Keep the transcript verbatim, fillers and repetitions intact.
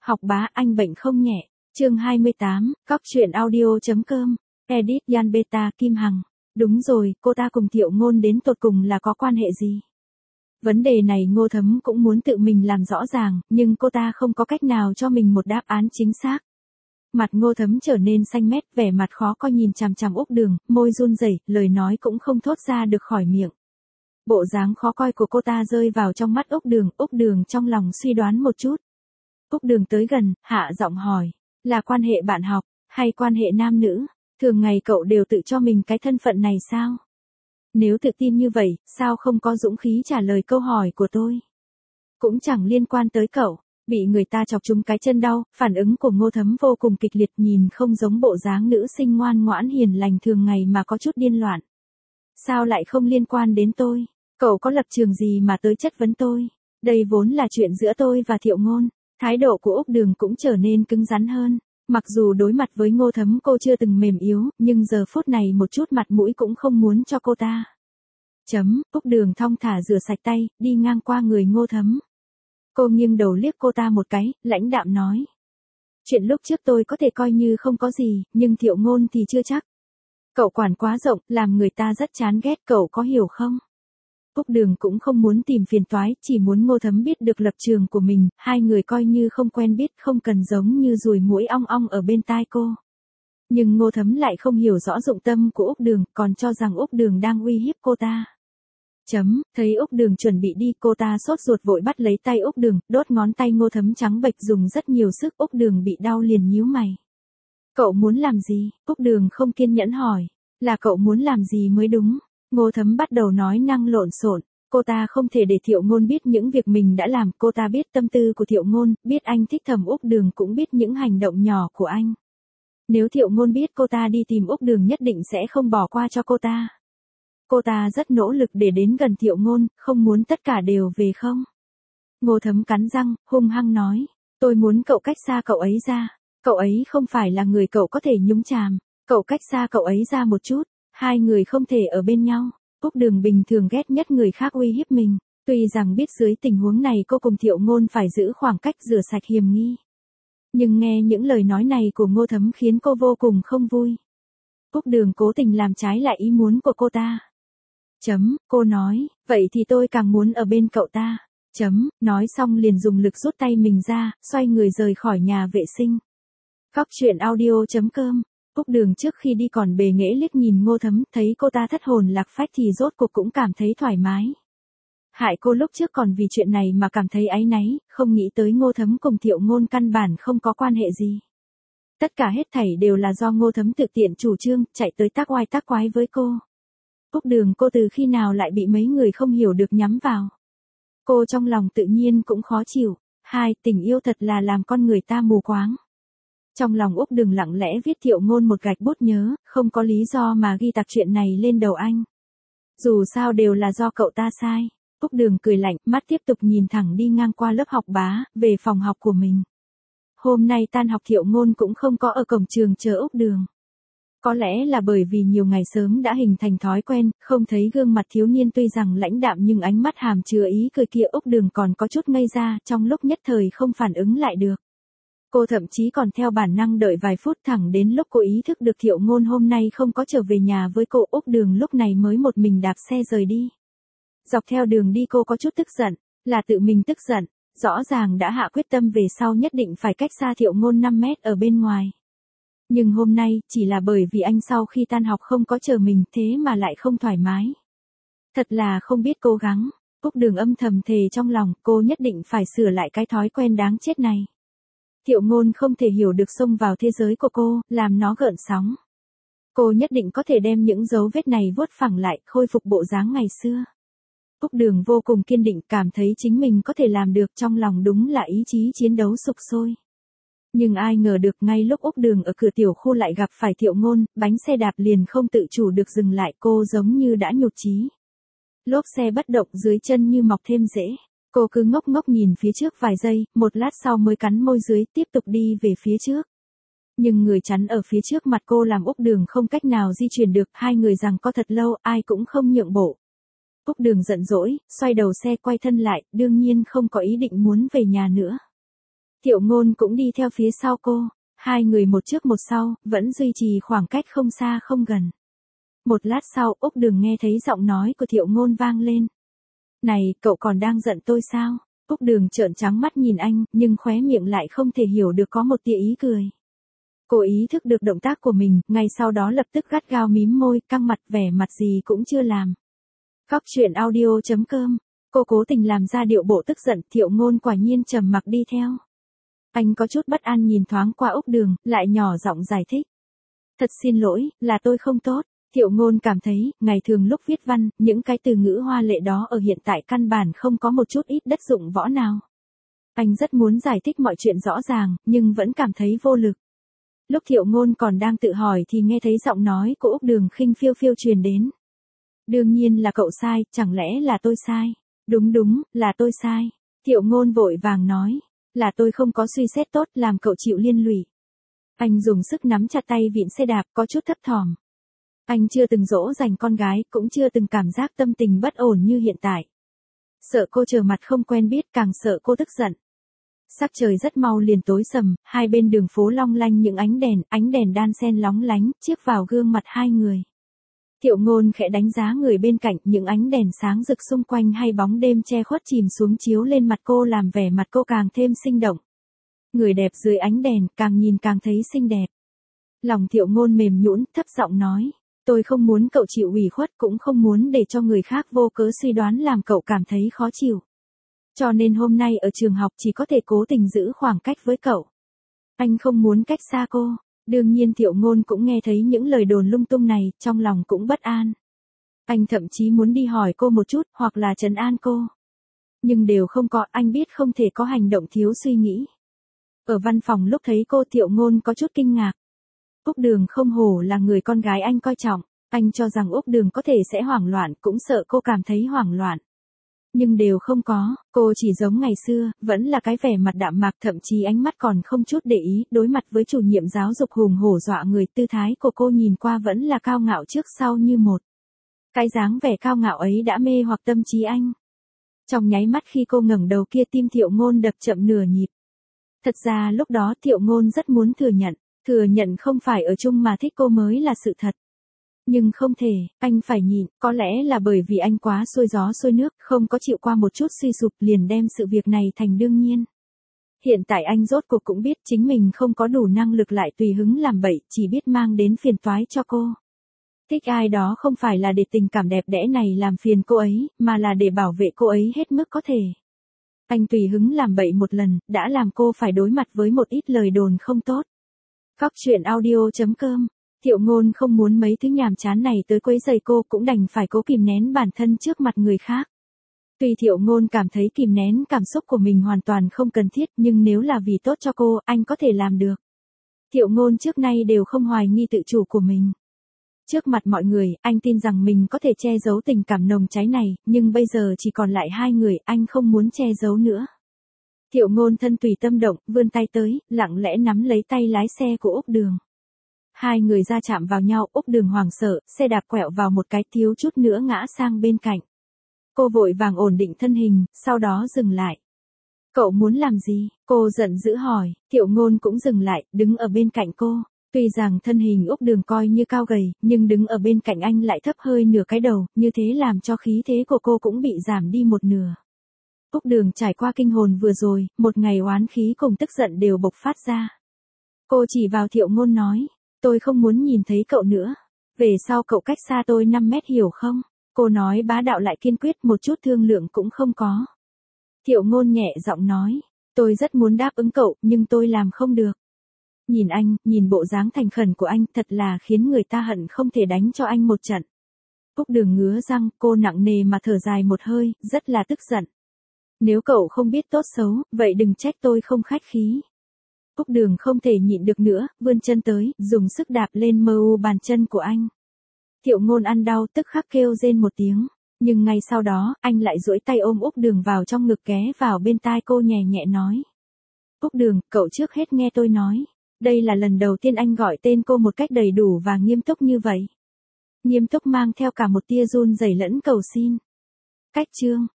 Học bá anh bệnh không nhẹ. Chương hai mươi tám, Cóc truyện audio.com. Edit Yan Beta Kim Hằng. Đúng rồi, cô ta cùng Thiệu Ngôn đến tột cùng là có quan hệ gì? Vấn đề này Ngô Thấm cũng muốn tự mình làm rõ ràng, nhưng cô ta không có cách nào cho mình một đáp án chính xác. Mặt Ngô Thấm trở nên xanh mét, vẻ mặt khó coi nhìn chằm chằm Úc Đường, môi run rẩy, lời nói cũng không thốt ra được khỏi miệng. Bộ dáng khó coi của cô ta rơi vào trong mắt Úc Đường, Úc Đường trong lòng suy đoán một chút. Úc Đường tới gần, hạ giọng hỏi, là quan hệ bạn học, hay quan hệ nam nữ? Thường ngày cậu đều tự cho mình cái thân phận này sao? Nếu tự tin như vậy, sao không có dũng khí trả lời câu hỏi của tôi? Cũng chẳng liên quan tới cậu. Bị người ta chọc trúng cái chân đau, phản ứng của Ngô Thấm vô cùng kịch liệt, nhìn không giống bộ dáng nữ sinh ngoan ngoãn hiền lành thường ngày mà có chút điên loạn. Sao lại không liên quan đến tôi? Cậu có lập trường gì mà tới chất vấn tôi? Đây vốn là chuyện giữa tôi và Thiệu Ngôn. Thái độ của Úc Đường cũng trở nên cứng rắn hơn. Mặc dù đối mặt với Ngô Thấm cô chưa từng mềm yếu, nhưng giờ phút này một chút mặt mũi cũng không muốn cho cô ta. Chấm, Úc Đường thong thả rửa sạch tay, đi ngang qua người Ngô Thấm. Cô nghiêng đầu liếc cô ta một cái, lãnh đạm nói. Chuyện lúc trước tôi có thể coi như không có gì, nhưng Thiệu Ngôn thì chưa chắc. Cậu quản quá rộng, làm người ta rất chán ghét, cậu có hiểu không? Úc Đường cũng không muốn tìm phiền toái, chỉ muốn Ngô Thấm biết được lập trường của mình, hai người coi như không quen biết, không cần giống như ruồi muỗi ong ong ở bên tai cô. Nhưng Ngô Thấm lại không hiểu rõ dụng tâm của Úc Đường, còn cho rằng Úc Đường đang uy hiếp cô ta. Chấm, thấy Úc Đường chuẩn bị đi, cô ta sốt ruột vội bắt lấy tay Úc Đường, đốt ngón tay Ngô Thấm trắng bệch dùng rất nhiều sức, Úc Đường bị đau liền nhíu mày. Cậu muốn làm gì? Úc Đường không kiên nhẫn hỏi. Là cậu muốn làm gì mới đúng? Ngô Thấm bắt đầu nói năng lộn xộn, cô ta không thể để Thiệu Ngôn biết những việc mình đã làm, cô ta biết tâm tư của Thiệu Ngôn, biết anh thích Thẩm Úc Đường cũng biết những hành động nhỏ của anh. Nếu Thiệu Ngôn biết cô ta đi tìm Úc Đường nhất định sẽ không bỏ qua cho cô ta. Cô ta rất nỗ lực để đến gần Thiệu Ngôn, không muốn tất cả đều về không. Ngô Thấm cắn răng, hung hăng nói, tôi muốn cậu cách xa cậu ấy ra, cậu ấy không phải là người cậu có thể nhúng chàm, cậu cách xa cậu ấy ra một chút, hai người không thể ở bên nhau. Úc Đường bình thường ghét nhất người khác uy hiếp mình, tuy rằng biết dưới tình huống này cô cùng Thiệu Ngôn phải giữ khoảng cách rửa sạch hiềm nghi. Nhưng nghe những lời nói này của Ngô Thấm khiến cô vô cùng không vui. Úc Đường cố tình làm trái lại ý muốn của cô ta. Chấm, cô nói, vậy thì tôi càng muốn ở bên cậu ta. Chấm, nói xong liền dùng lực rút tay mình ra, xoay người rời khỏi nhà vệ sinh. Cóc truyện audio.com. Úc Đường trước khi đi còn bề nghễ liếc nhìn Ngô Thấm, thấy cô ta thất hồn lạc phách thì rốt cuộc cũng cảm thấy thoải mái. Hại cô lúc trước còn vì chuyện này mà cảm thấy áy náy, không nghĩ tới Ngô Thấm cùng Thiệu Ngôn căn bản không có quan hệ gì. Tất cả hết thảy đều là do Ngô Thấm tự tiện chủ trương, chạy tới tác oai tác quái với cô. Úc Đường cô từ khi nào lại bị mấy người không hiểu được nhắm vào. Cô trong lòng tự nhiên cũng khó chịu. Hai, tình yêu thật là làm con người ta mù quáng. Trong lòng Úc Đường lặng lẽ viết Thiệu Ngôn một gạch bút nhớ, không có lý do mà ghi tạc chuyện này lên đầu anh. Dù sao đều là do cậu ta sai. Úc Đường cười lạnh, mắt tiếp tục nhìn thẳng đi ngang qua lớp học bá, về phòng học của mình. Hôm nay tan học Thiệu Ngôn cũng không có ở cổng trường chờ Úc Đường. Có lẽ là bởi vì nhiều ngày sớm đã hình thành thói quen, không thấy gương mặt thiếu niên tuy rằng lãnh đạm nhưng ánh mắt hàm chứa ý cười kia, Úc Đường còn có chút ngây ra, trong lúc nhất thời không phản ứng lại được. Cô thậm chí còn theo bản năng đợi vài phút, thẳng đến lúc cô ý thức được Thiệu Ngôn hôm nay không có trở về nhà với cô, Úc Đường lúc này mới một mình đạp xe rời đi. Dọc theo đường đi cô có chút tức giận, là tự mình tức giận, rõ ràng đã hạ quyết tâm về sau nhất định phải cách xa Thiệu Ngôn năm mét ở bên ngoài. Nhưng hôm nay, chỉ là bởi vì anh sau khi tan học không có chờ mình, thế mà lại không thoải mái. Thật là không biết cố gắng. Úc Đường âm thầm thề trong lòng, cô nhất định phải sửa lại cái thói quen đáng chết này. Thiệu Ngôn không thể hiểu được xông vào thế giới của cô, làm nó gợn sóng. Cô nhất định có thể đem những dấu vết này vuốt phẳng lại, khôi phục bộ dáng ngày xưa. Úc Đường vô cùng kiên định, cảm thấy chính mình có thể làm được, trong lòng đúng là ý chí chiến đấu sục sôi. Nhưng ai ngờ được ngay lúc Úc Đường ở cửa tiểu khu lại gặp phải Thiệu Ngôn, bánh xe đạp liền không tự chủ được dừng lại, cô giống như đã nhụt chí. Lốp xe bất động, dưới chân như mọc thêm rễ. Cô cứ ngốc ngốc nhìn phía trước vài giây, một lát sau mới cắn môi dưới, tiếp tục đi về phía trước. Nhưng người chắn ở phía trước mặt cô làm Úc Đường không cách nào di chuyển được, hai người giằng co thật lâu, ai cũng không nhượng bộ. Úc Đường giận dỗi, xoay đầu xe quay thân lại, đương nhiên không có ý định muốn về nhà nữa. Thiệu Ngôn cũng đi theo phía sau cô, hai người một trước một sau, vẫn duy trì khoảng cách không xa không gần. Một lát sau, Úc Đường nghe thấy giọng nói của Thiệu Ngôn vang lên. Này, cậu còn đang giận tôi sao? Úc Đường trợn trắng mắt nhìn anh, nhưng khóe miệng lại không thể hiểu được có một tia ý cười. Cô ý thức được động tác của mình, ngay sau đó lập tức gắt gao mím môi, căng mặt vẻ mặt gì cũng chưa làm. Cóc truyện audio chấm com, cô cố tình làm ra điệu bộ tức giận, Thiệu Ngôn quả nhiên trầm mặc đi theo. Anh có chút bất an nhìn thoáng qua Úc Đường, lại nhỏ giọng giải thích. Thật xin lỗi, là tôi không tốt. Thiệu Ngôn cảm thấy, ngày thường lúc viết văn, những cái từ ngữ hoa lệ đó ở hiện tại căn bản không có một chút ít đất dụng võ nào. Anh rất muốn giải thích mọi chuyện rõ ràng, nhưng vẫn cảm thấy vô lực. Lúc Thiệu Ngôn còn đang tự hỏi thì nghe thấy giọng nói của Úc Đường khinh phiêu phiêu truyền đến. Đương nhiên là cậu sai, chẳng lẽ là tôi sai? Đúng đúng, là tôi sai. Thiệu Ngôn vội vàng nói, là tôi không có suy xét tốt làm cậu chịu liên lụy. Anh dùng sức nắm chặt tay vịn xe đạp có chút thấp thỏm. Anh chưa từng dỗ dành con gái, cũng chưa từng cảm giác tâm tình bất ổn như hiện tại. Sợ cô trở mặt không quen biết, càng sợ cô tức giận. Sắc trời rất mau liền tối sầm, hai bên đường phố long lanh những ánh đèn, ánh đèn đan xen lóng lánh, chiếu vào gương mặt hai người. Thiệu Ngôn khẽ đánh giá người bên cạnh, những ánh đèn sáng rực xung quanh hay bóng đêm che khuất chìm xuống chiếu lên mặt cô làm vẻ mặt cô càng thêm sinh động. Người đẹp dưới ánh đèn, càng nhìn càng thấy xinh đẹp. Lòng Thiệu Ngôn mềm nhũn, thấp giọng nói, tôi không muốn cậu chịu ủy khuất, cũng không muốn để cho người khác vô cớ suy đoán làm cậu cảm thấy khó chịu. Cho nên hôm nay ở trường học chỉ có thể cố tình giữ khoảng cách với cậu. Anh không muốn cách xa cô. Đương nhiên Thiệu Ngôn cũng nghe thấy những lời đồn lung tung này, trong lòng cũng bất an. Anh thậm chí muốn đi hỏi cô một chút, hoặc là trấn an cô. Nhưng đều không có, anh biết không thể có hành động thiếu suy nghĩ. Ở văn phòng lúc thấy cô, Thiệu Ngôn có chút kinh ngạc. Úc Đường không hổ là người con gái anh coi trọng, anh cho rằng Úc Đường có thể sẽ hoảng loạn, cũng sợ cô cảm thấy hoảng loạn. Nhưng đều không có, cô chỉ giống ngày xưa, vẫn là cái vẻ mặt đạm mạc, thậm chí ánh mắt còn không chút để ý, đối mặt với chủ nhiệm giáo dục hùng hổ dọa người, tư thái của cô nhìn qua vẫn là cao ngạo trước sau như một. Cái dáng vẻ cao ngạo ấy đã mê hoặc tâm trí anh. Trong nháy mắt khi cô ngẩng đầu kia, tim Thiệu Ngôn đập chậm nửa nhịp. Thật ra lúc đó Thiệu Ngôn rất muốn thừa nhận, thừa nhận không phải ở chung mà thích cô mới là sự thật. Nhưng không thể, anh phải nhịn, có lẽ là bởi vì anh quá xuôi gió xuôi nước, không có chịu qua một chút suy sụp liền đem sự việc này thành đương nhiên. Hiện tại anh rốt cuộc cũng biết chính mình không có đủ năng lực lại tùy hứng làm bậy, chỉ biết mang đến phiền toái cho cô. Thích ai đó không phải là để tình cảm đẹp đẽ này làm phiền cô ấy, mà là để bảo vệ cô ấy hết mức có thể. Anh tùy hứng làm bậy một lần, đã làm cô phải đối mặt với một ít lời đồn không tốt. Cóc truyện audio chấm com. Thiệu Ngôn không muốn mấy thứ nhàm chán này tới quấy rầy cô, cũng đành phải cố kìm nén bản thân trước mặt người khác. Tuy Thiệu Ngôn cảm thấy kìm nén cảm xúc của mình hoàn toàn không cần thiết, nhưng nếu là vì tốt cho cô, anh có thể làm được. Thiệu Ngôn trước nay đều không hoài nghi tự chủ của mình. Trước mặt mọi người, anh tin rằng mình có thể che giấu tình cảm nồng cháy này, nhưng bây giờ chỉ còn lại hai người, anh không muốn che giấu nữa. Thiệu Ngôn thân tùy tâm động, vươn tay tới, lặng lẽ nắm lấy tay lái xe của Úc Đường. Hai người ra chạm vào nhau, Úc Đường hoảng sợ, xe đạp quẹo vào một cái, thiếu chút nữa ngã sang bên cạnh. Cô vội vàng ổn định thân hình, sau đó dừng lại. Cậu muốn làm gì? Cô giận dữ hỏi. Thiệu Ngôn cũng dừng lại, đứng ở bên cạnh cô. Tuy rằng thân hình Úc Đường coi như cao gầy, nhưng đứng ở bên cạnh anh lại thấp hơi nửa cái đầu, như thế làm cho khí thế của cô cũng bị giảm đi một nửa. Úc Đường trải qua kinh hồn vừa rồi, một ngày oán khí cùng tức giận đều bộc phát ra. Cô chỉ vào Thiệu Ngôn nói, tôi không muốn nhìn thấy cậu nữa. Về sau cậu cách xa tôi năm mét hiểu không? Cô nói bá đạo lại kiên quyết, một chút thương lượng cũng không có. Thiệu Ngôn nhẹ giọng nói, tôi rất muốn đáp ứng cậu, nhưng tôi làm không được. Nhìn anh, nhìn bộ dáng thành khẩn của anh, thật là khiến người ta hận không thể đánh cho anh một trận. Úc Đường ngứa răng, cô nặng nề mà thở dài một hơi, rất là tức giận. Nếu cậu không biết tốt xấu, vậy đừng trách tôi không khách khí. Úc Đường không thể nhịn được nữa, vươn chân tới, dùng sức đạp lên mờ u bàn chân của anh. Thiệu Ngôn ăn đau, tức khắc kêu rên một tiếng. Nhưng ngay sau đó, anh lại duỗi tay ôm Úc Đường vào trong ngực, ghé vào bên tai cô nhẹ nhẹ nói. Úc Đường, cậu trước hết nghe tôi nói. Đây là lần đầu tiên anh gọi tên cô một cách đầy đủ và nghiêm túc như vậy. Nghiêm túc mang theo cả một tia run rẩy lẫn cầu xin. Cách chương.